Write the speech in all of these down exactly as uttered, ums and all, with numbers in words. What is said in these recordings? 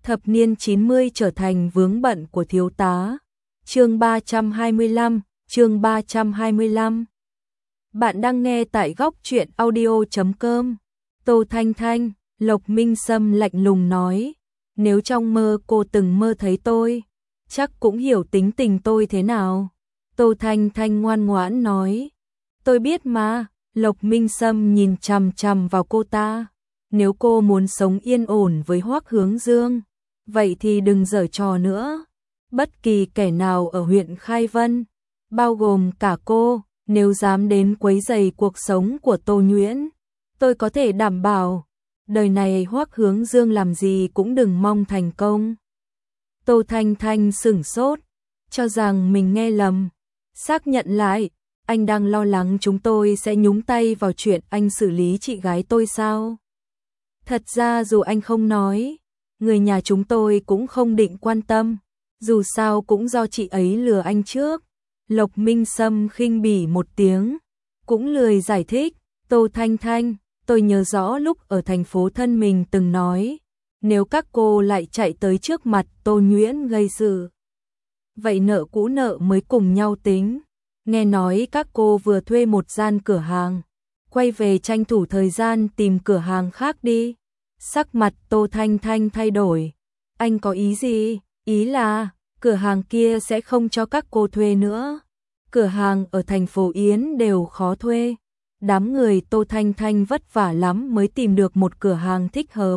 Thập niên chín mươi trở thành vướng bận của thiếu tá. Chương ba trăm hai mươi lăm, chương ba trăm hai mươi lăm. Bạn đang nghe tại góc truyện audio chấm com. Tô Thanh Thanh, Lộc Minh Sâm lạnh lùng nói, nếu trong mơ cô từng mơ thấy tôi, chắc cũng hiểu tính tình tôi thế nào. Tô Thanh Thanh ngoan ngoãn nói, tôi biết mà. Lộc Minh Sâm nhìn chằm chằm vào cô ta, nếu cô muốn sống yên ổn với Hoắc Hướng Dương, vậy thì đừng giở trò nữa. Bất kỳ kẻ nào ở huyện Khai Vân, bao gồm cả cô, nếu dám đến quấy rầy cuộc sống của Tô Nhuyễn, tôi có thể đảm bảo, đời này Hoắc Hướng Dương làm gì cũng đừng mong thành công. Tô Thanh Thanh sửng sốt, cho rằng mình nghe lầm, xác nhận lại, anh đang lo lắng chúng tôi sẽ nhúng tay vào chuyện anh xử lý chị gái tôi sao? Thật ra dù anh không nói, người nhà chúng tôi cũng không định quan tâm, dù sao cũng do chị ấy lừa anh trước. Lộc Minh Sâm khinh bỉ một tiếng, cũng lười giải thích. Tô Thanh Thanh, tôi nhớ rõ lúc ở thành phố thân mình từng nói, nếu các cô lại chạy tới trước mặt Tô Nhuyễn gây sự, vậy nợ cũ nợ mới cùng nhau tính. Nghe nói các cô vừa thuê một gian cửa hàng, quay về tranh thủ thời gian tìm cửa hàng khác đi. Sắc mặt Tô Thanh Thanh thay đổi. Anh có ý gì? Ý là, cửa hàng kia sẽ không cho các cô thuê nữa. Cửa hàng ở thành phố Yến đều khó thuê. Đám người Tô Thanh Thanh vất vả lắm mới tìm được một cửa hàng thích hợp.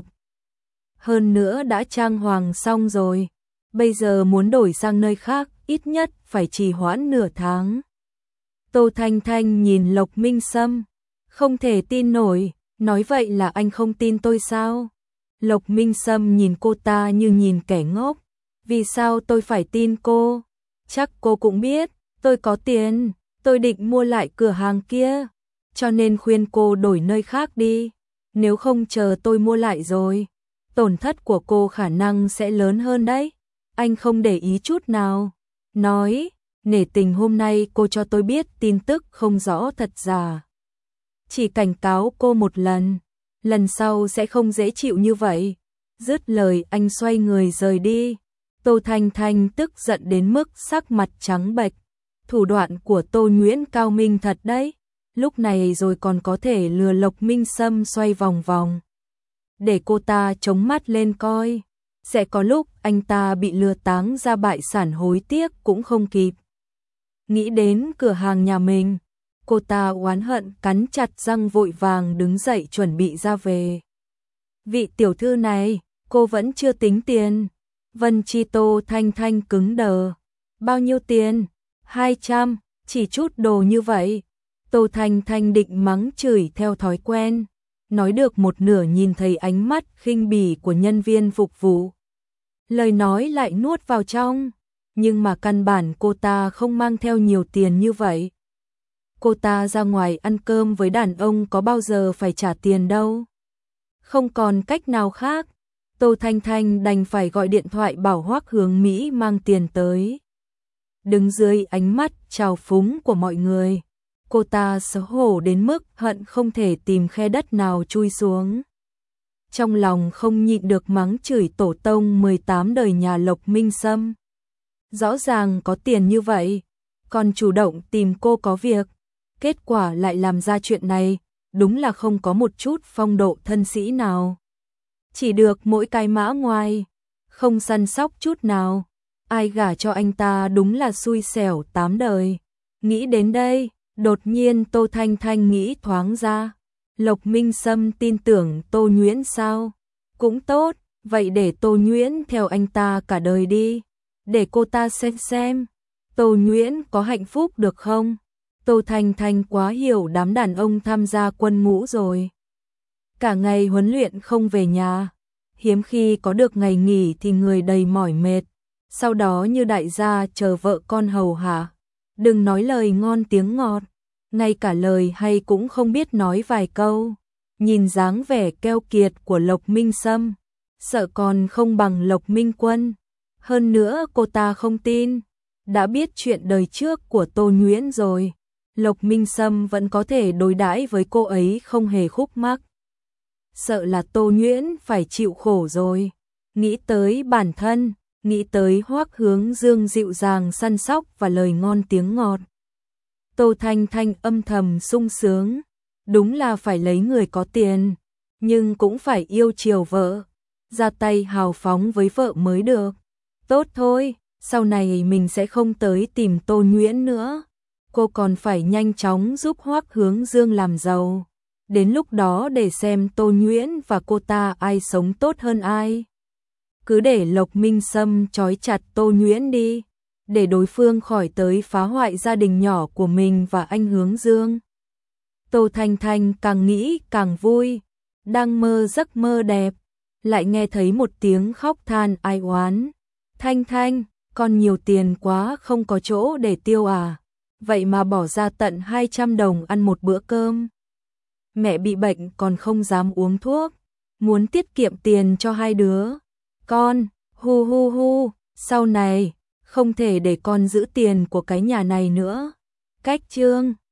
Hơn nữa đã trang hoàng xong rồi. Bây giờ muốn đổi sang nơi khác, ít nhất phải trì hoãn nửa tháng. Tô Thanh Thanh nhìn Lộc Minh Sâm, không thể tin nổi, nói vậy là anh không tin tôi sao? Lộc Minh Sâm nhìn cô ta như nhìn kẻ ngốc, vì sao tôi phải tin cô? Chắc cô cũng biết, tôi có tiền, tôi định mua lại cửa hàng kia, cho nên khuyên cô đổi nơi khác đi, nếu không chờ tôi mua lại rồi, tổn thất của cô khả năng sẽ lớn hơn đấy. Anh không để ý chút nào, nói, nể tình hôm nay cô cho tôi biết tin tức không rõ thật giả. Chỉ cảnh cáo cô một lần, lần sau sẽ không dễ chịu như vậy. Dứt lời anh xoay người rời đi. Tô Thanh Thanh tức giận đến mức sắc mặt trắng bệch. Thủ đoạn của Tô Nhuyễn cao minh thật đấy. Lúc này rồi còn có thể lừa Lộc Minh Sâm xoay vòng vòng. Để cô ta chống mắt lên coi. Sẽ có lúc anh ta bị lừa táng ra bại sản hối tiếc cũng không kịp. Nghĩ đến cửa hàng nhà mình, cô ta oán hận cắn chặt răng vội vàng đứng dậy chuẩn bị ra về. Vị tiểu thư này, cô vẫn chưa tính tiền. Vân Chi Tô Thanh Thanh cứng đờ. Bao nhiêu tiền? Hai trăm, chỉ chút đồ như vậy. Tô Thanh Thanh định mắng chửi theo thói quen. Nói được một nửa nhìn thấy ánh mắt khinh bỉ của nhân viên phục vụ. Lời nói lại nuốt vào trong. Nhưng mà căn bản cô ta không mang theo nhiều tiền như vậy. Cô ta ra ngoài ăn cơm với đàn ông có bao giờ phải trả tiền đâu. Không còn cách nào khác, Tô Thanh Thanh đành phải gọi điện thoại bảo Hoắc Hướng Mỹ mang tiền tới. Đứng dưới ánh mắt trào phúng của mọi người, cô ta xấu hổ đến mức hận không thể tìm khe đất nào chui xuống. Trong lòng không nhịn được mắng chửi tổ tông mười tám đời nhà Lộc Minh Sâm. Rõ ràng có tiền như vậy, còn chủ động tìm cô có việc, kết quả lại làm ra chuyện này, đúng là không có một chút phong độ thân sĩ nào. Chỉ được mỗi cái mã ngoài, không săn sóc chút nào, ai gả cho anh ta đúng là xui xẻo tám đời. Nghĩ đến đây, đột nhiên Tô Thanh Thanh nghĩ thoáng ra, Lộc Minh Sâm tin tưởng Tô Nhuyễn sao? Cũng tốt, vậy để Tô Nhuyễn theo anh ta cả đời đi. Để cô ta xem xem, Tô Nhuyễn có hạnh phúc được không? Tô Thanh Thanh quá hiểu đám đàn ông tham gia quân ngũ rồi. Cả ngày huấn luyện không về nhà, hiếm khi có được ngày nghỉ thì người đầy mỏi mệt. Sau đó như đại gia chờ vợ con hầu hạ. Đừng nói lời ngon tiếng ngọt, ngay cả lời hay cũng không biết nói vài câu. Nhìn dáng vẻ keo kiệt của Lộc Minh Sâm, sợ còn không bằng Lộc Minh Quân. Hơn nữa cô ta không tin, đã biết chuyện đời trước của Tô Nhuyễn rồi, Lộc Minh Sâm vẫn có thể đối đãi với cô ấy không hề khúc mắc. Sợ là Tô Nhuyễn phải chịu khổ rồi. nghĩ tới bản thân, nghĩ tới Hoắc Hướng Dương dịu dàng săn sóc và lời ngon tiếng ngọt. Tô Thanh Thanh âm thầm sung sướng, đúng là phải lấy người có tiền, nhưng cũng phải yêu chiều vợ, ra tay hào phóng với vợ mới được. Tốt thôi, sau này mình sẽ không tới tìm Tô Nhuyễn nữa. Cô còn phải nhanh chóng giúp Hoắc Hướng Dương làm giàu. Đến lúc đó để xem Tô Nhuyễn và cô ta ai sống tốt hơn ai. Cứ để Lộc Minh Sâm trói chặt Tô Nhuyễn đi, để đối phương khỏi tới phá hoại gia đình nhỏ của mình và anh Hướng Dương. Tô Thanh Thanh càng nghĩ càng vui, đang mơ giấc mơ đẹp, lại nghe thấy một tiếng khóc than ai oán. Thanh Thanh, con nhiều tiền quá không có chỗ để tiêu à, vậy mà bỏ ra tận hai trăm đồng ăn một bữa cơm. Mẹ bị bệnh còn không dám uống thuốc, muốn tiết kiệm tiền cho hai đứa. Con, hu hu hu, sau này, không thể để con giữ tiền của cái nhà này nữa. Cách chương